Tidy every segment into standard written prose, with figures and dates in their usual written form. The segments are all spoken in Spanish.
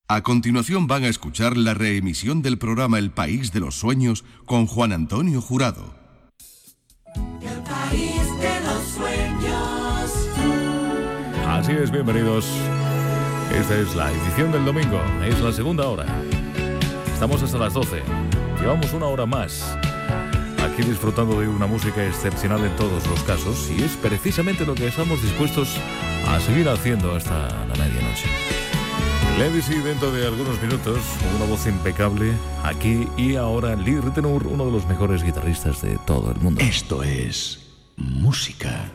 A continuación van a escuchar la reemisión del programa El País de los Sueños con Juan Antonio Jurado. El País de los Sueños. Así es, bienvenidos. Esta es la edición del domingo, es la segunda hora. Estamos hasta las 12. Llevamos una hora más aquí disfrutando de una música excepcional en todos los casos, y es precisamente lo que estamos dispuestos a seguir haciendo hasta la medianoche. Levis, y dentro de algunos minutos, una voz impecable, aquí y ahora, Lee Ritenour, uno de los mejores guitarristas de todo el mundo. Esto es música.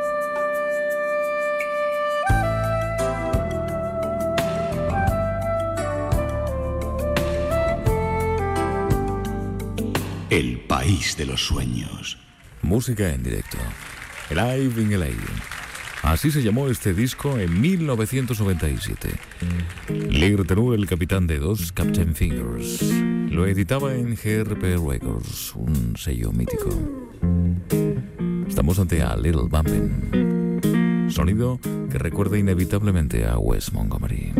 El País de los Sueños. Música en directo. Live in LA. Así se llamó este disco en 1997. Lee Ritenour, el capitán de dos, Captain Fingers, lo editaba en GRP Records, un sello mítico. Estamos ante A Little Bumpin', sonido que recuerda inevitablemente a Wes Montgomery.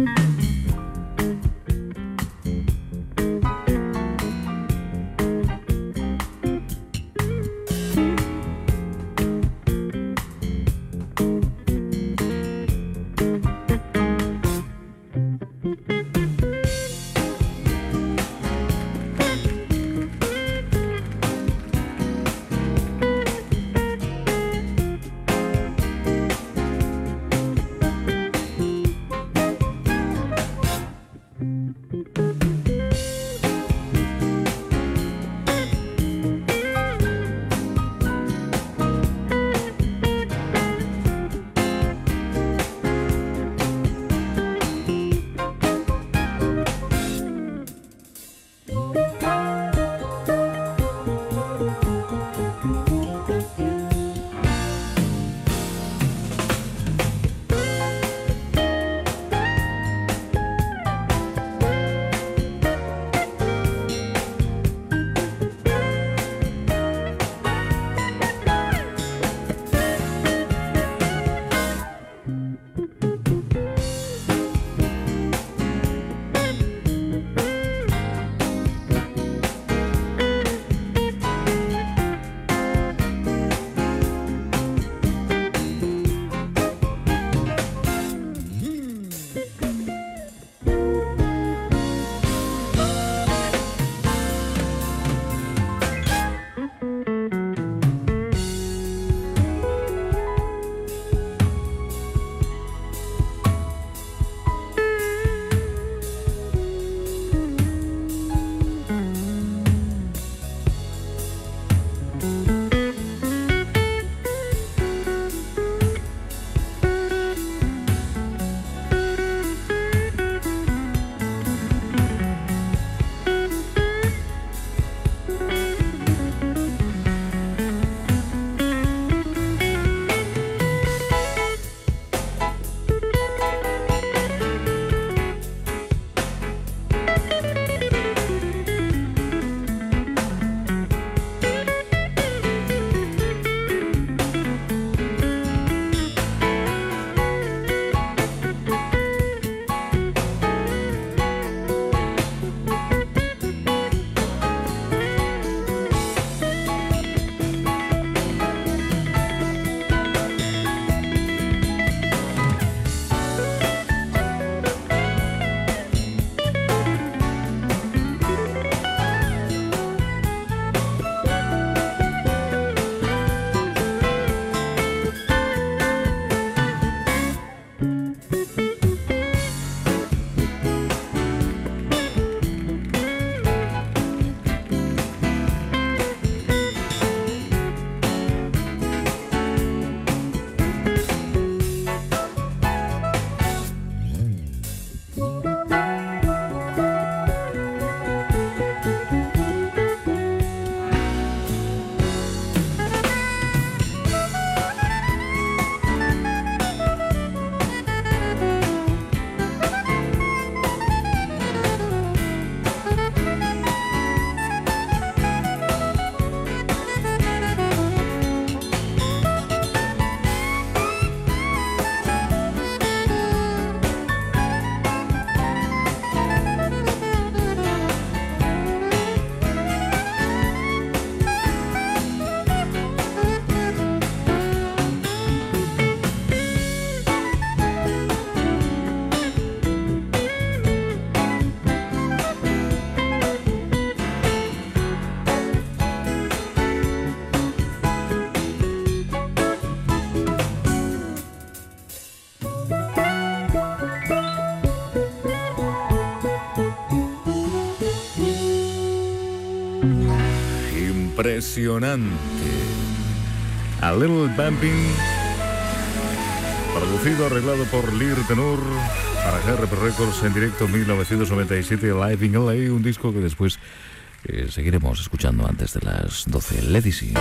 impresionante. A Little Bumping, producido, arreglado por Lir Tenur para GRP Records en directo 1997, Live in LA, un disco que después seguiremos escuchando antes de las 12. Legacy.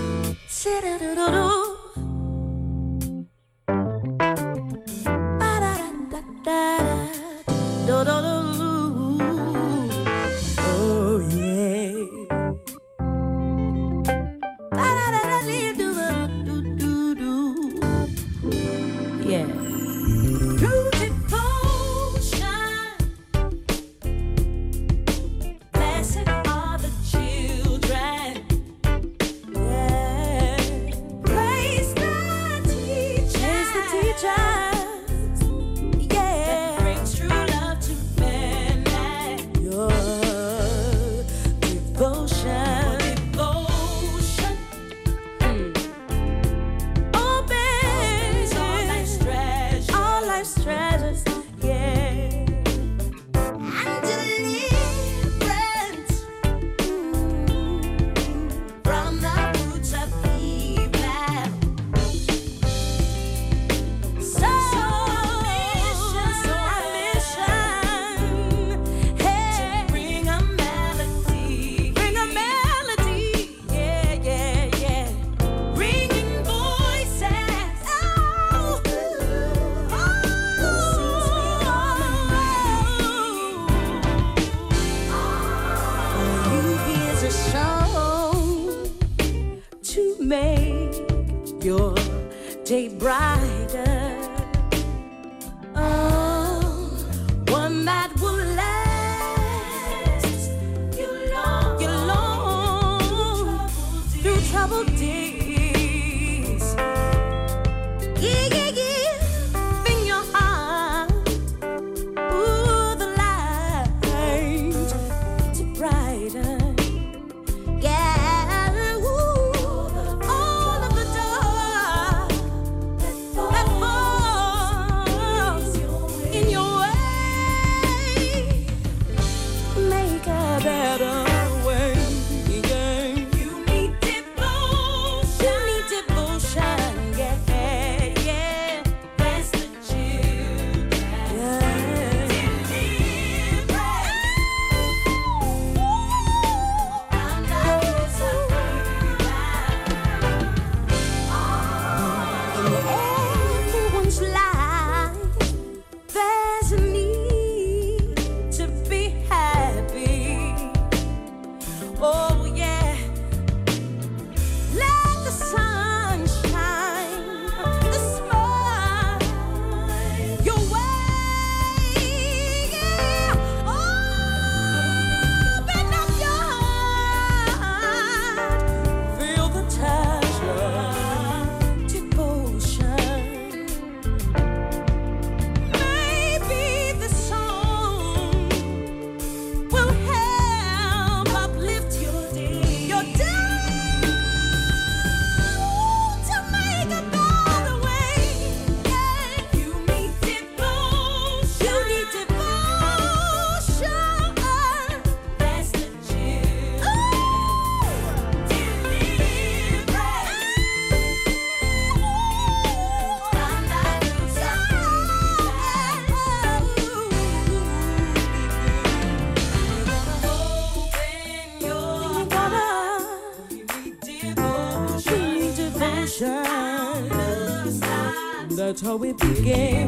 That's how we began.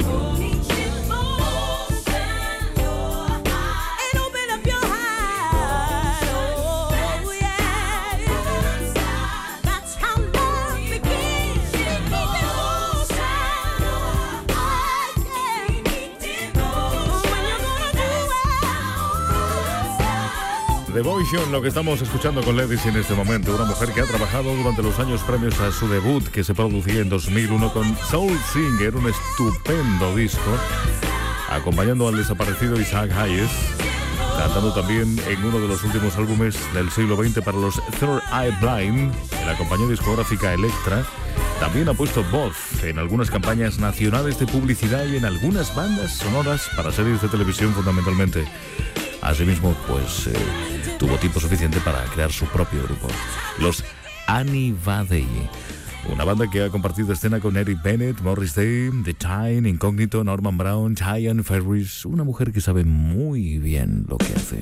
Devotion, lo que estamos escuchando con Legacy en este momento, una mujer que ha trabajado durante los años previos a su debut, que se producía en 2001 con Soul Singer, un estupendo disco, acompañando al desaparecido Isaac Hayes, cantando también en uno de los últimos álbumes del siglo XX para los Third Eye Blind, en la compañía discográfica Elektra. También ha puesto voz en algunas campañas nacionales de publicidad y en algunas bandas sonoras para series de televisión fundamentalmente. Asimismo, pues tuvo tiempo suficiente para crear su propio grupo, los Anivadei. Una banda que ha compartido escena con Eric Bennett, Morris Day, The Time, Incógnito, Norman Brown, Diane Ferris. Una mujer que sabe muy bien lo que hace.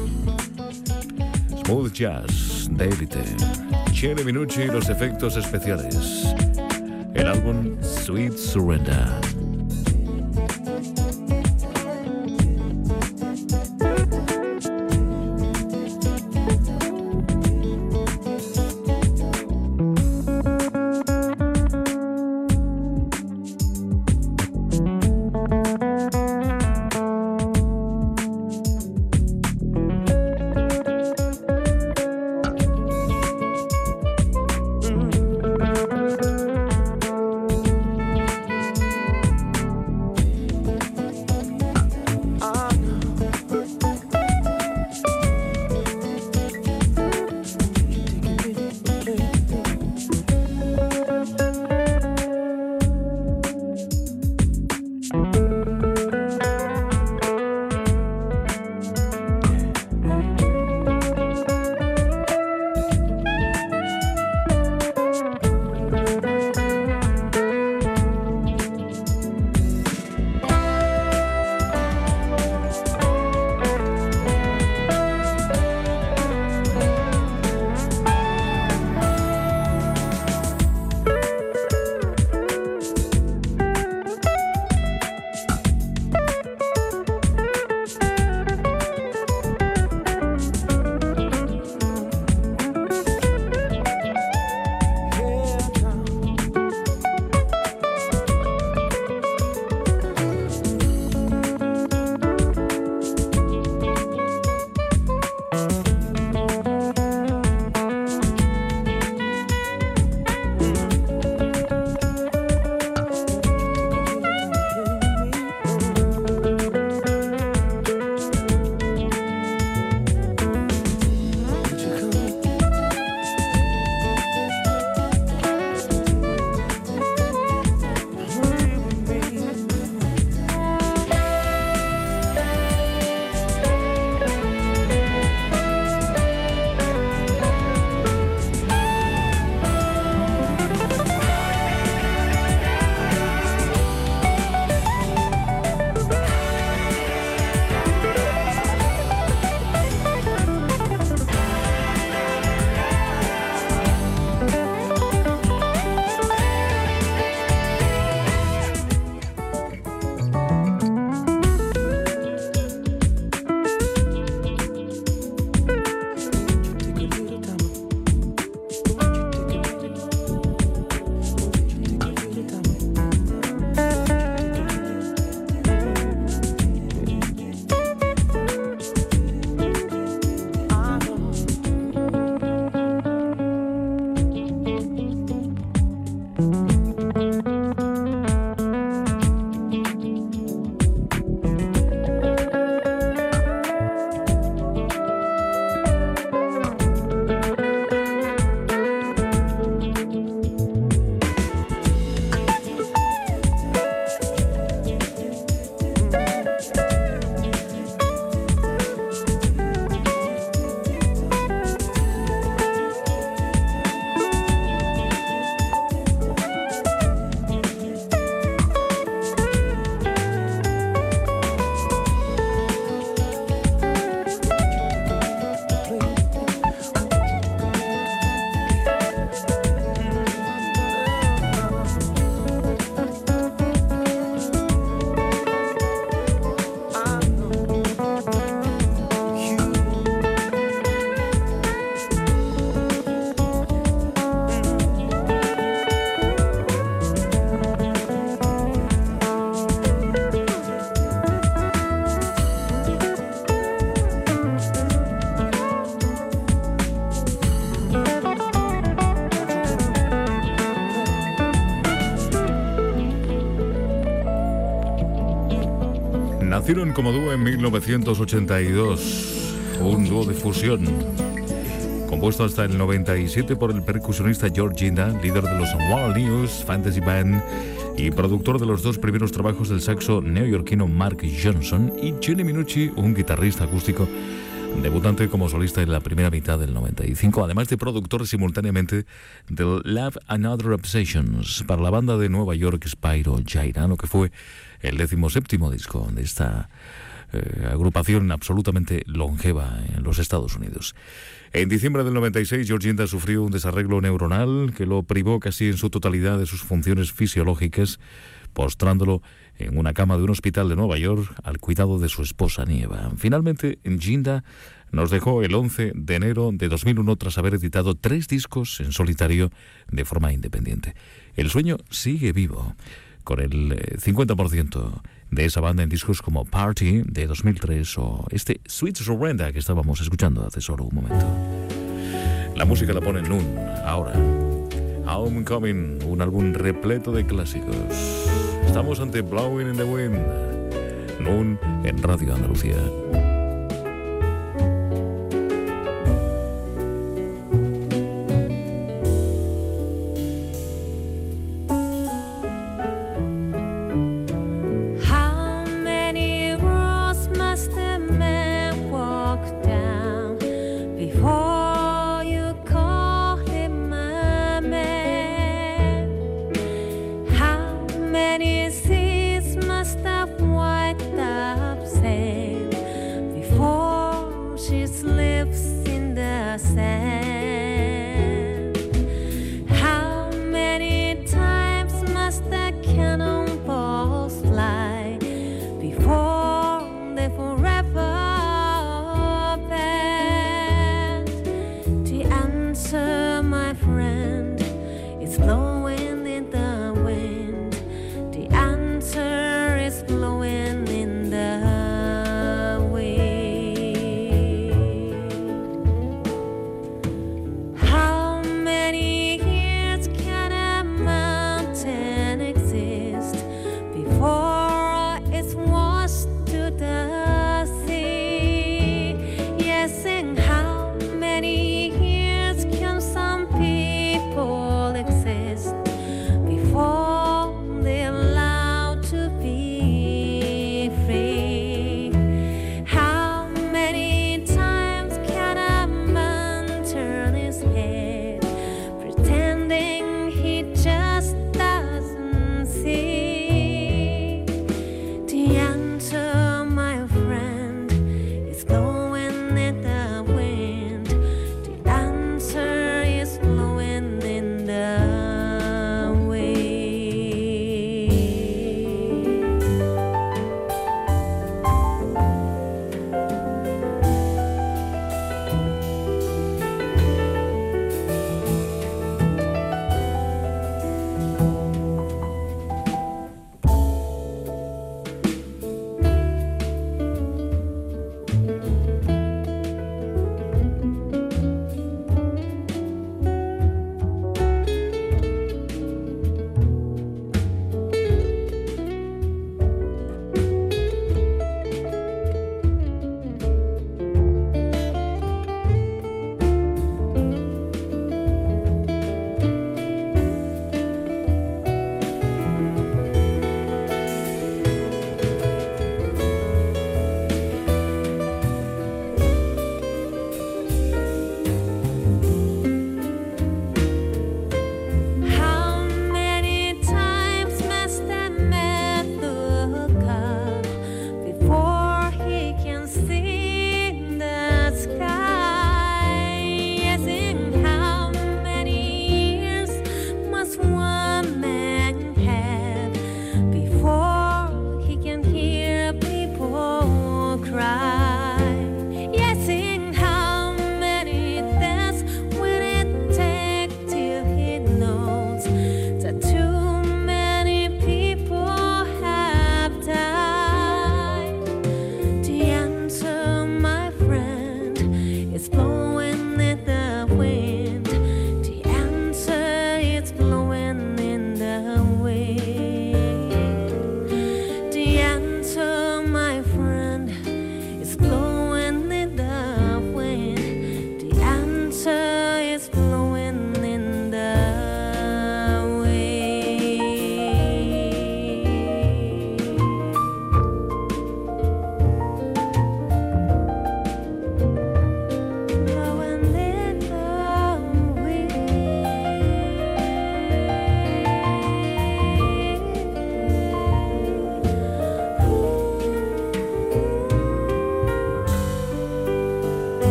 Smooth Jazz, de élite. Chiene Minucci y los efectos especiales. El álbum Sweet Surrender. Nacieron como dúo en 1982, un dúo de fusión, compuesto hasta el 97 por el percusionista George Ginda, líder de los Wild News, Fantasy Band y productor de los dos primeros trabajos del saxo neoyorquino Mark Johnson, y Johnny Minucci, un guitarrista acústico debutante como solista en la primera mitad del 95, además de productor simultáneamente del Love and Other Obsessions para la banda de Nueva York Spyro Gyra, lo que fue el 17º disco de esta agrupación absolutamente longeva en los Estados Unidos. En diciembre del 96, George Ginta sufrió un desarreglo neuronal que lo privó casi en su totalidad de sus funciones fisiológicas, postrándolo en una cama de un hospital de Nueva York al cuidado de su esposa Nieva. Finalmente, Ginta nos dejó el 11 de enero de 2001 tras haber editado 3 discos en solitario de forma independiente. El sueño sigue vivo, con el 50% de esa banda en discos como Party de 2003 o este Sweet Surrender que estábamos escuchando hace solo un momento. La música la pone Noon ahora. Homecoming, un álbum repleto de clásicos. Estamos ante Blowing in the Wind. Noon en Radio Andalucía.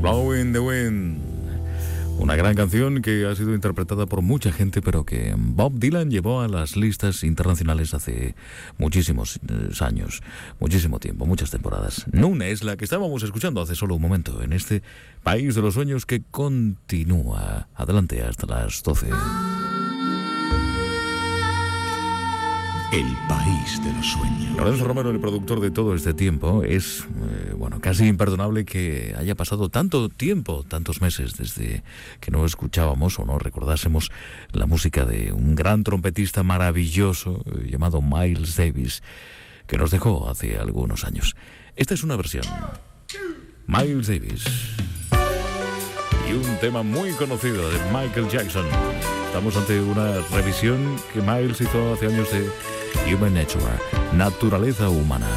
Blowing the Wind. Una gran canción que ha sido interpretada por mucha gente, pero que Bob Dylan llevó a las listas internacionales hace muchísimos años, muchísimo tiempo, muchas temporadas. Nuna es la que estábamos escuchando hace solo un momento en este País de los Sueños que continúa adelante hasta las 12. El País de los Sueños. Lorenzo Romero, el productor de todo este tiempo, es, casi imperdonable que haya pasado tanto tiempo, tantos meses, desde que no escuchábamos o no recordásemos la música de un gran trompetista maravilloso llamado Miles Davis, que nos dejó hace algunos años. Esta es una versión. Miles Davis. Y un tema muy conocido de Michael Jackson. Estamos ante una revisión que Miles hizo hace años de Human Nature, Naturaleza Humana.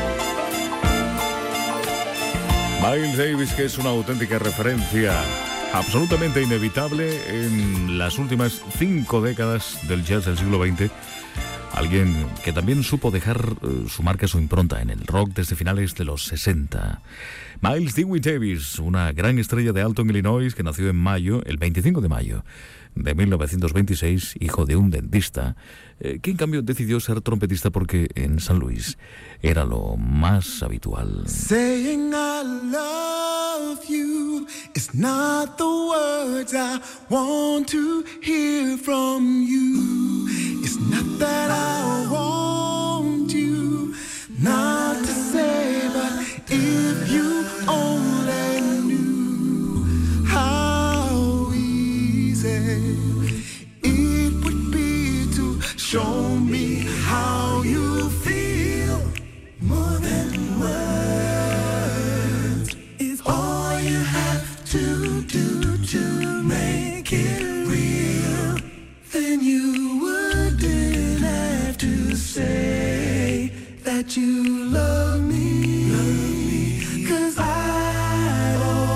Miles Davis, que es una auténtica referencia absolutamente inevitable en las últimas 5 décadas del jazz del siglo XX. Alguien que también supo dejar su marca, su impronta en el rock desde finales de los 60. Miles Dewey Davis, una gran estrella de Alton, Illinois, que nació en mayo, el 25 de mayo de 1926, hijo de un dentista, que en cambio decidió ser trompetista porque en San Luis era lo más habitual. Saying I love you is not the words I want to hear from you. It's not that I want you not to say, but if you only knew how easy it would be to show me how you feel. More than words is all you have to do to make it real. Then you wouldn't have to say that you love me, 'cause I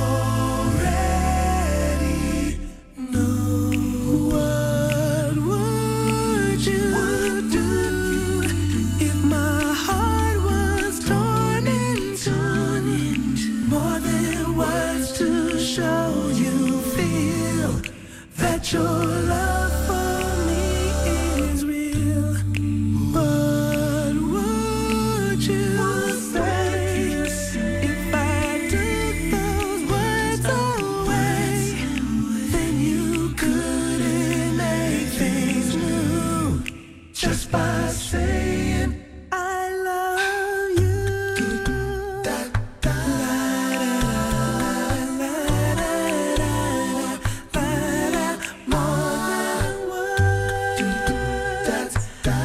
already know. What would you do if my heart was torn into more than words to show you feel that your love for me is real? What would you say if I took those words away? Then you couldn't make things new just by saying I love you. More than words.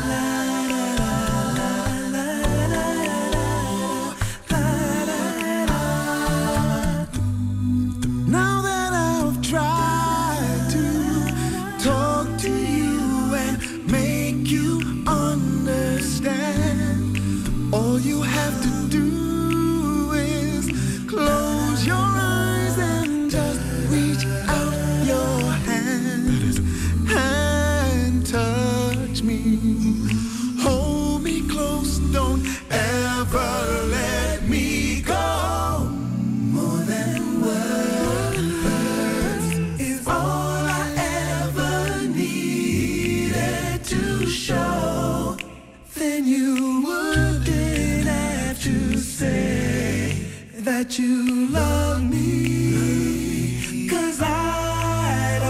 Now that I've tried to talk to you and make you understand, all you have to do is close your eyes and just reach out your hand and touch me. Hold me close, don't ever let me go. More than words is all I ever needed to show. Then you wouldn't have to say that you love me, 'cause I'd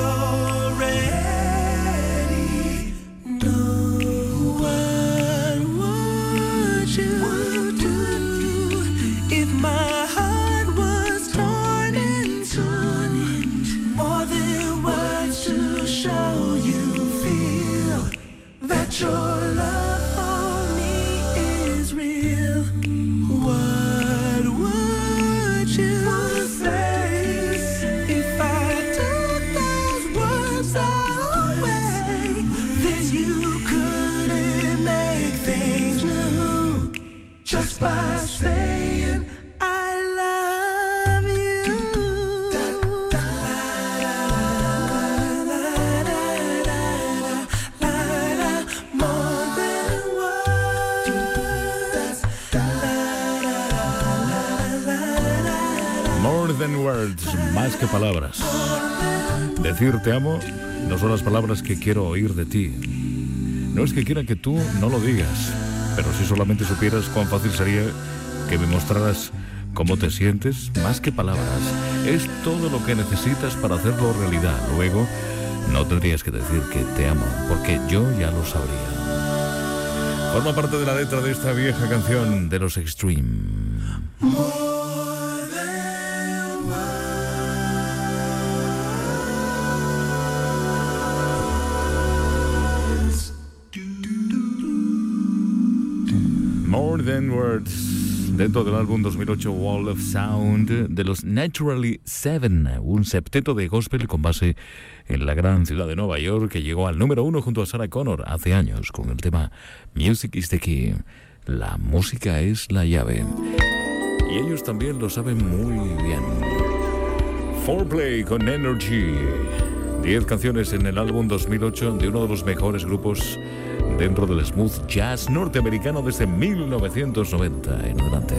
already know. What would you do if my heart was torn into more than words to show you feel that your love for me is real? What would you say if I took those words away? Then you couldn't make things new just by saying I love you. More than words. More than words, más que palabras. Decir te amo no son las palabras que quiero oír de ti. No es que quiera que tú no lo digas, pero si solamente supieras cuán fácil sería que me mostraras cómo te sientes, más que palabras. Es todo lo que necesitas para hacerlo realidad. Luego, no tendrías que decir que te amo, porque yo ya lo sabría. Forma parte de la letra de esta vieja canción de los Extreme. More Than Words, dentro del álbum 2008 Wall of Sound de los Naturally Seven, un septeto de gospel con base en la gran ciudad de Nueva York que llegó al número 1 junto a Sarah Connor hace años con el tema Music is the Key. La música es la llave. Y ellos también lo saben muy bien. Foreplay con Energy. 10 canciones en el álbum 2008 de uno de los mejores grupos dentro del smooth jazz norteamericano desde 1990 en adelante.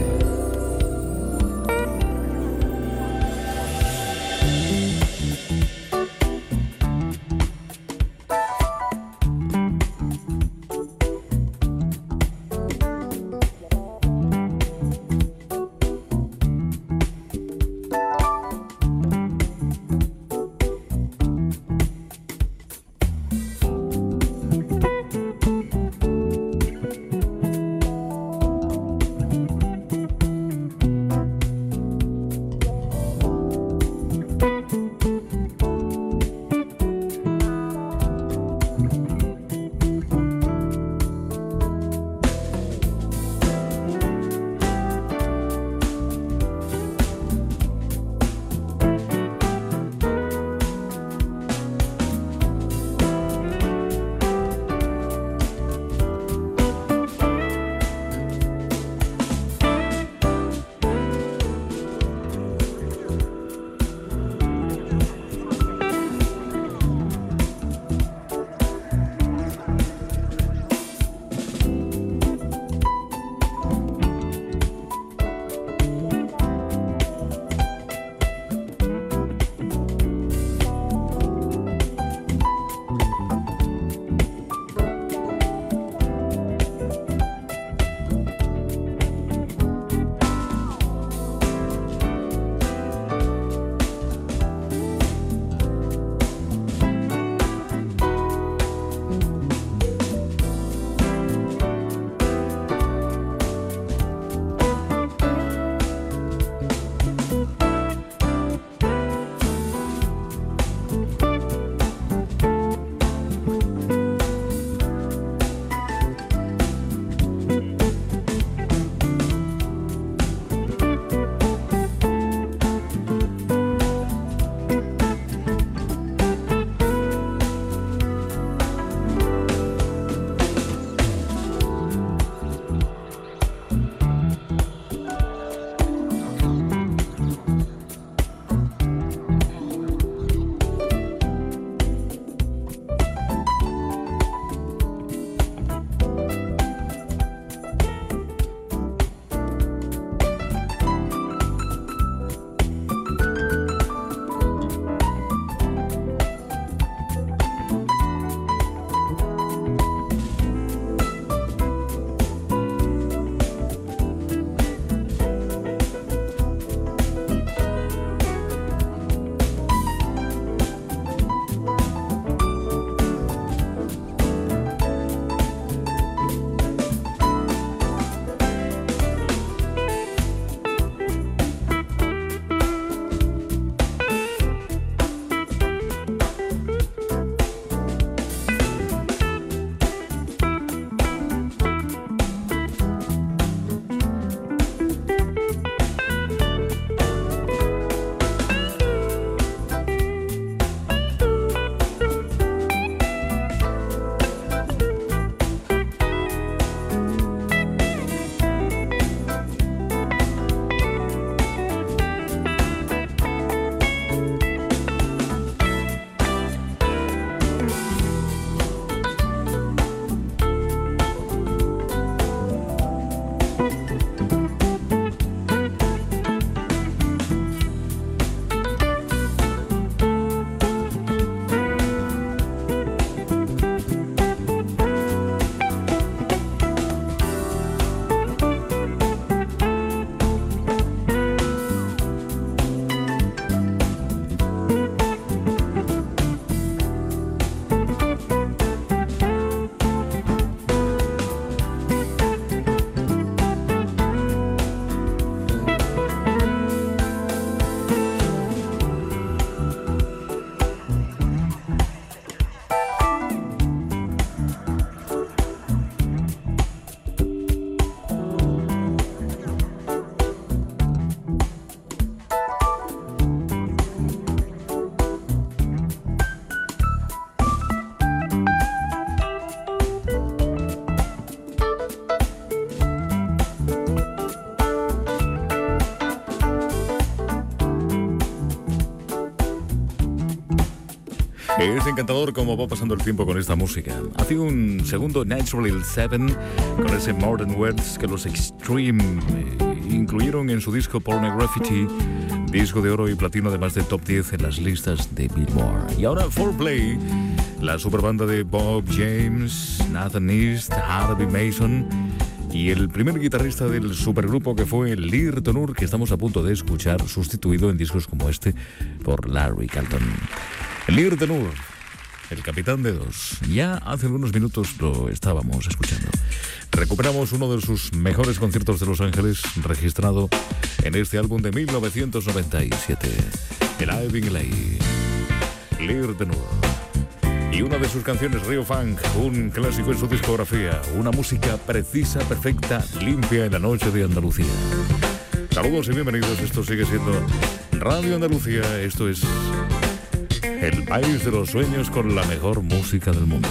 Es encantador cómo va pasando el tiempo con esta música. Hace un segundo Natural 7 con ese Modern Words que los Extreme incluyeron en su disco Pornography, disco de oro y platino, además de top 10 en las listas de Billboard. Y ahora 4Play, la superbanda de Bob James, Nathan East, Harvey Mason y el primer guitarrista del supergrupo que fue Lir Tonur, que estamos a punto de escuchar, sustituido en discos como este por Larry Carlton. Lir Tonur, el capitán de Dos. Ya hace algunos minutos lo estábamos escuchando. Recuperamos uno de sus mejores conciertos de Los Ángeles, registrado en este álbum de 1997, el Iving Lay. Lir Tonur. Y una de sus canciones, Rio Funk, un clásico en su discografía, una música precisa, perfecta, limpia en la noche de Andalucía. Saludos y bienvenidos, esto sigue siendo Radio Andalucía, esto es El País de los Sueños con la mejor música del mundo.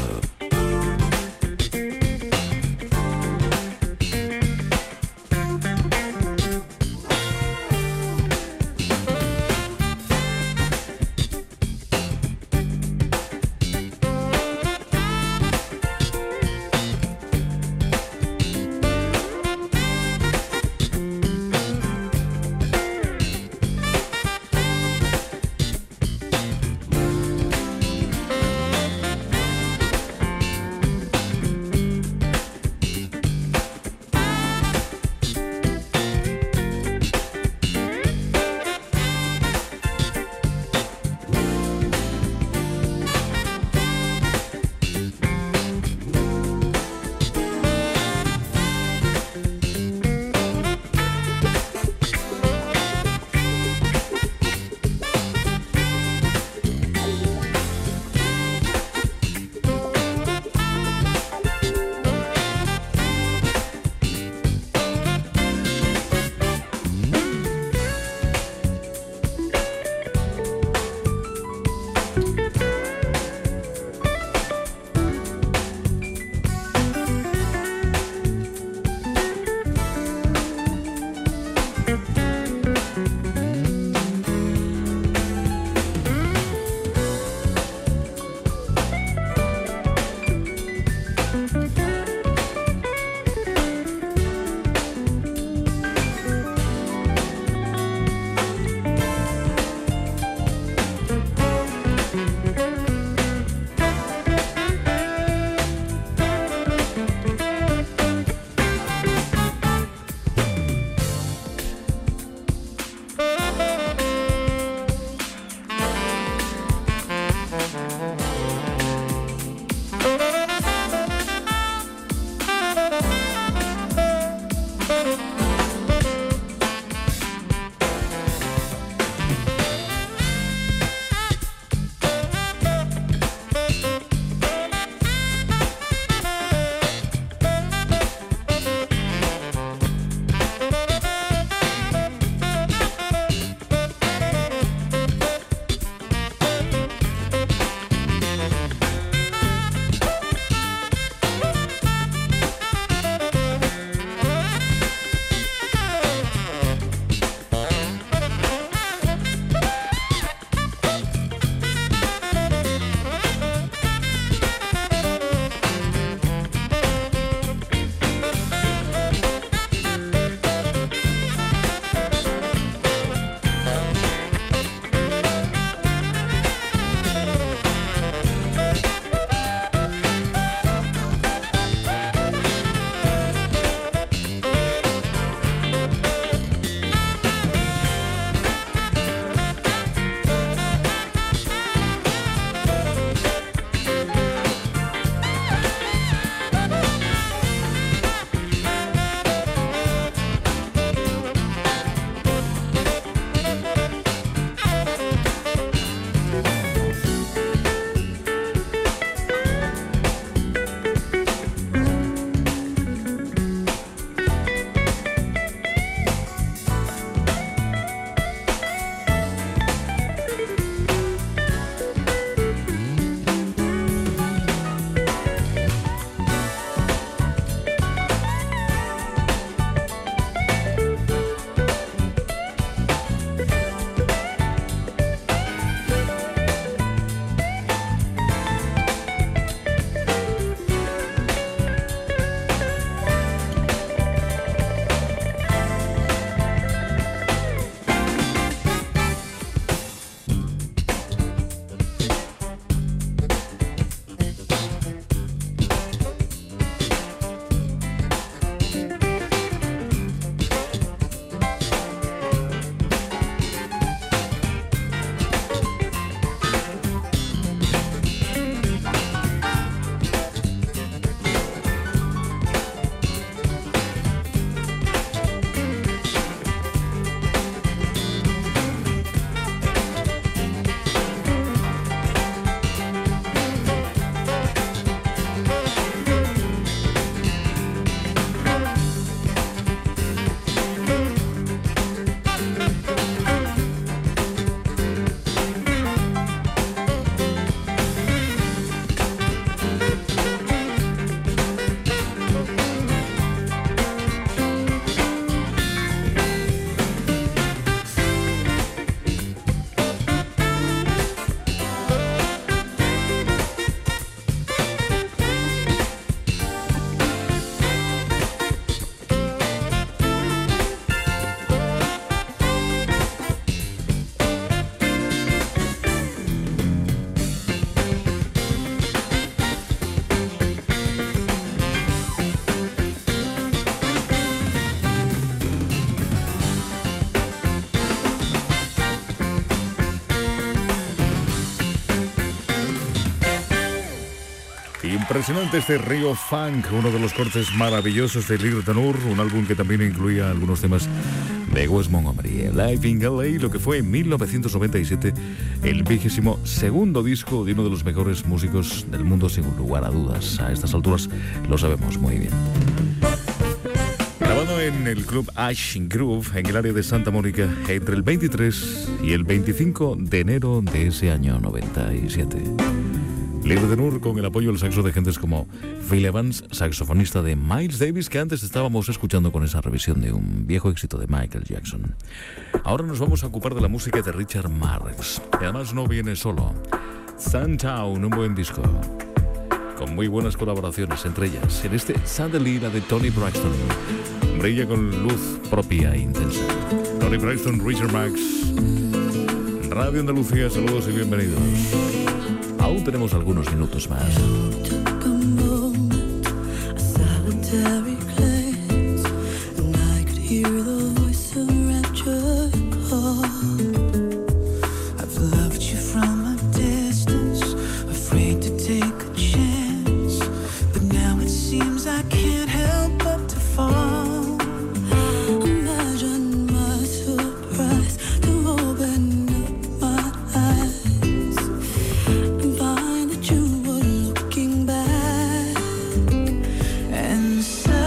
Impresionante este Río Funk, uno de los cortes maravillosos de Lil Tanur, un álbum que también incluía algunos temas de Wes Montgomery. Live in LA, lo que fue en 1997 el 22º disco de uno de los mejores músicos del mundo, sin lugar a dudas. A estas alturas lo sabemos muy bien. Grabado en el club Ash Groove, en el área de Santa Mónica, entre el 23 y el 25 de enero de ese año 97. Lil Tanur con el apoyo del saxo de gentes como Phil Evans, saxofonista de Miles Davis, que antes estábamos escuchando con esa revisión de un viejo éxito de Michael Jackson. Ahora nos vamos a ocupar de la música de Richard Marx, y además no viene solo. Suntown, un buen disco, con muy buenas colaboraciones, entre ellas en este Suddenly, la de Toni Braxton. Brilla con luz propia e intensa. Toni Braxton, Richard Marx, Radio Andalucía, saludos y bienvenidos. Aún tenemos algunos minutos más. Find that you were looking back and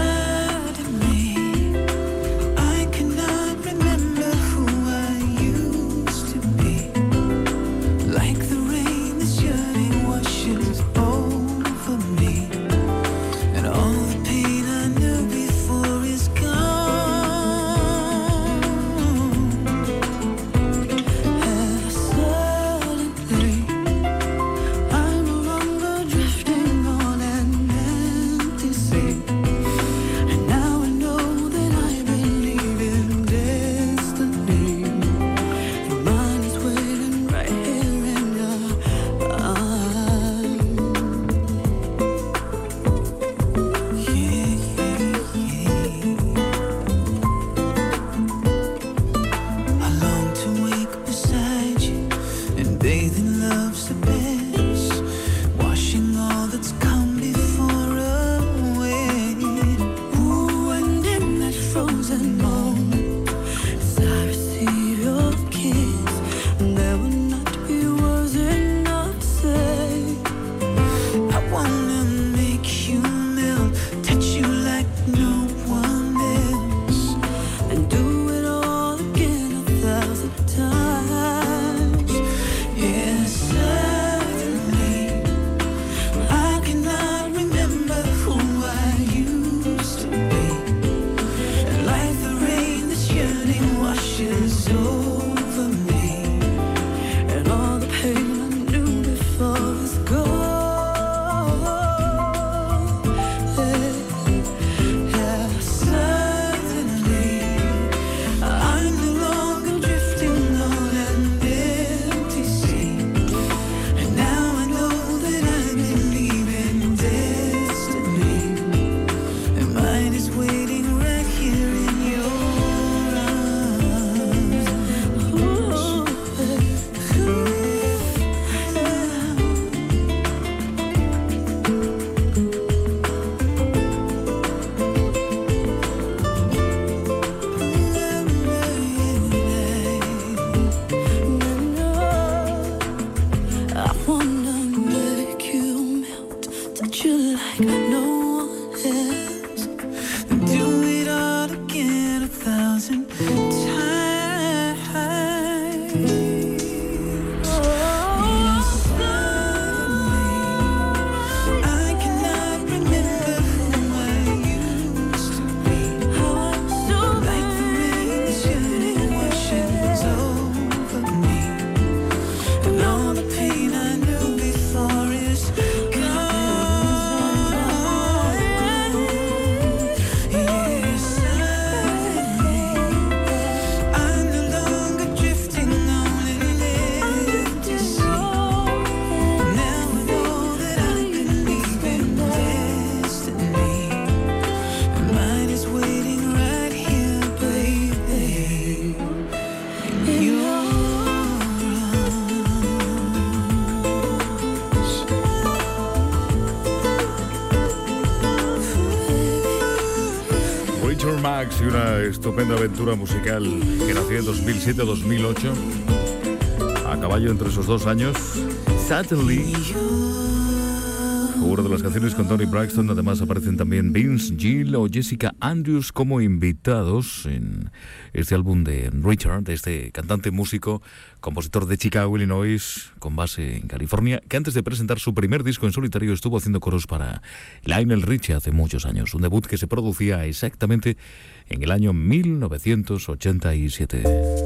Brax y una estupenda aventura musical que nació en 2007-2008. A caballo entre esos 2 años, Suddenly. Una de las canciones con Toni Braxton. Además aparecen también Vince Gill o Jessica Andrews como invitados en este álbum de Richard, de este cantante, músico, compositor de Chicago, Illinois, con base en California, que antes de presentar su primer disco en solitario estuvo haciendo coros para Lionel Richie hace muchos años. Un debut que se producía exactamente en el año 1987.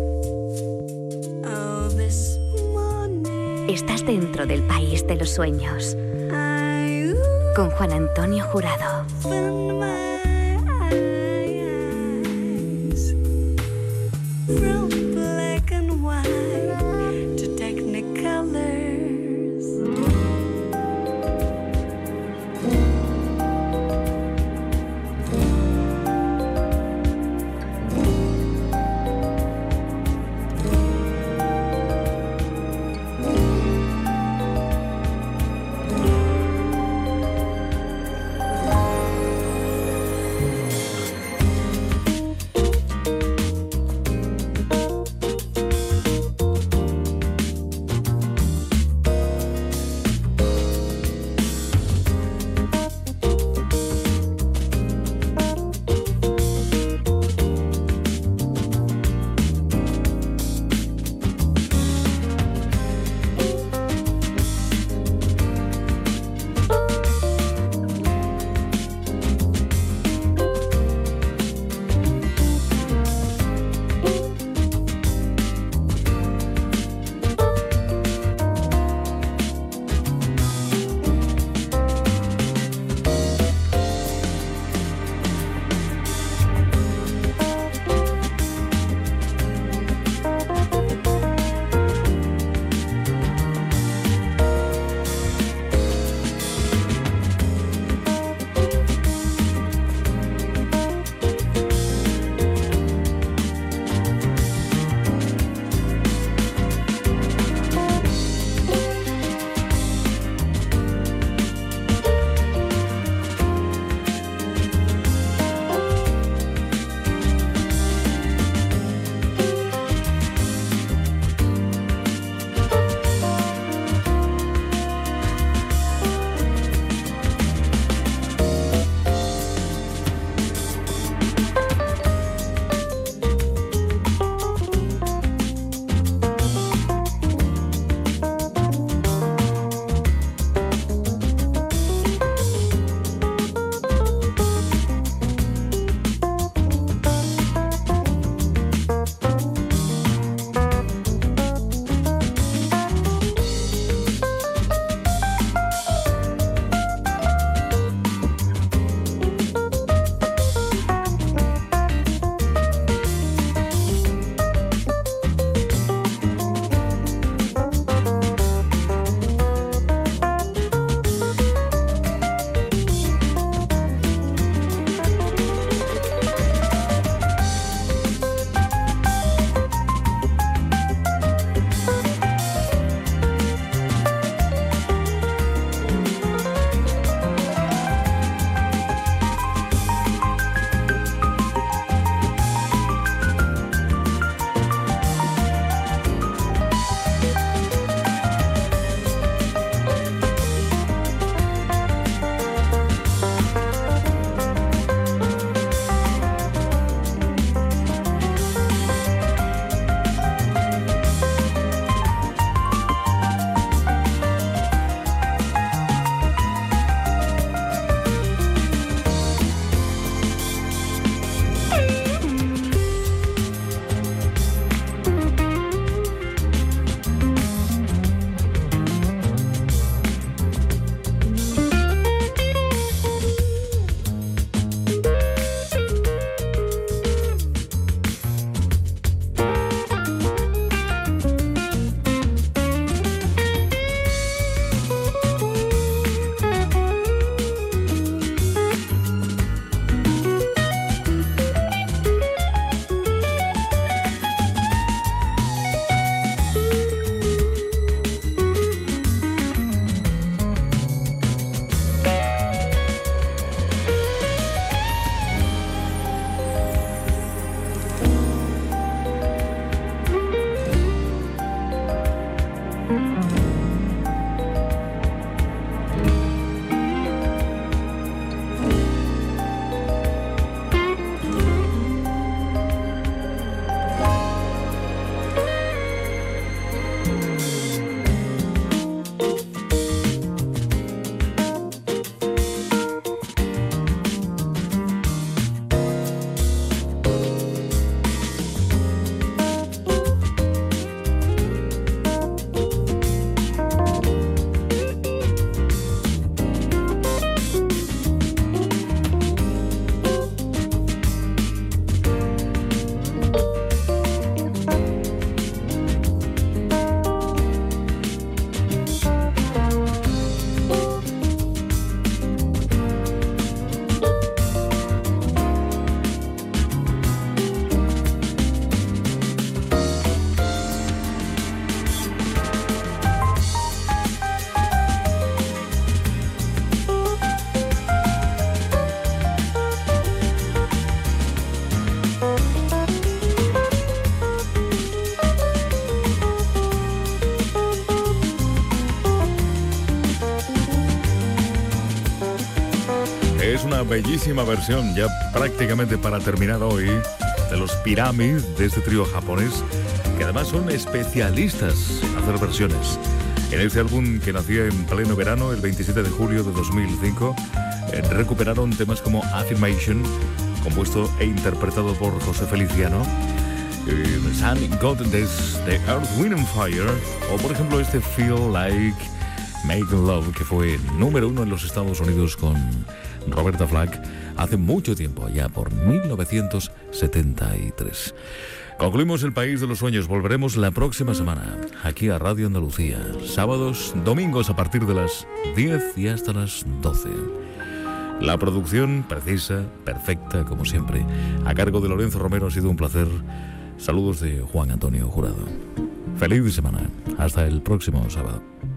Estás dentro del país de los sueños. Con Juan Antonio Jurado. es una bellísima versión, ya prácticamente para terminar hoy, de los Pyramid, de este trío japonés, que además son especialistas en hacer versiones. En este álbum, que nacía en pleno verano, el 27 de julio de 2005, recuperaron temas como Affirmation, compuesto e interpretado por José Feliciano, Sun Goddess de Earth, Wind and Fire, o por ejemplo este Feel Like Making Love, que fue número 1 en los Estados Unidos con Roberta Flack hace mucho tiempo, allá por 1973. Concluimos El País de los Sueños. Volveremos la próxima semana aquí a Radio Andalucía, sábados, domingos a partir de las 10 y hasta las 12. La producción precisa, perfecta, como siempre, a cargo de Lorenzo Romero. Ha sido un placer. Saludos de Juan Antonio Jurado. Feliz semana. Hasta el próximo sábado.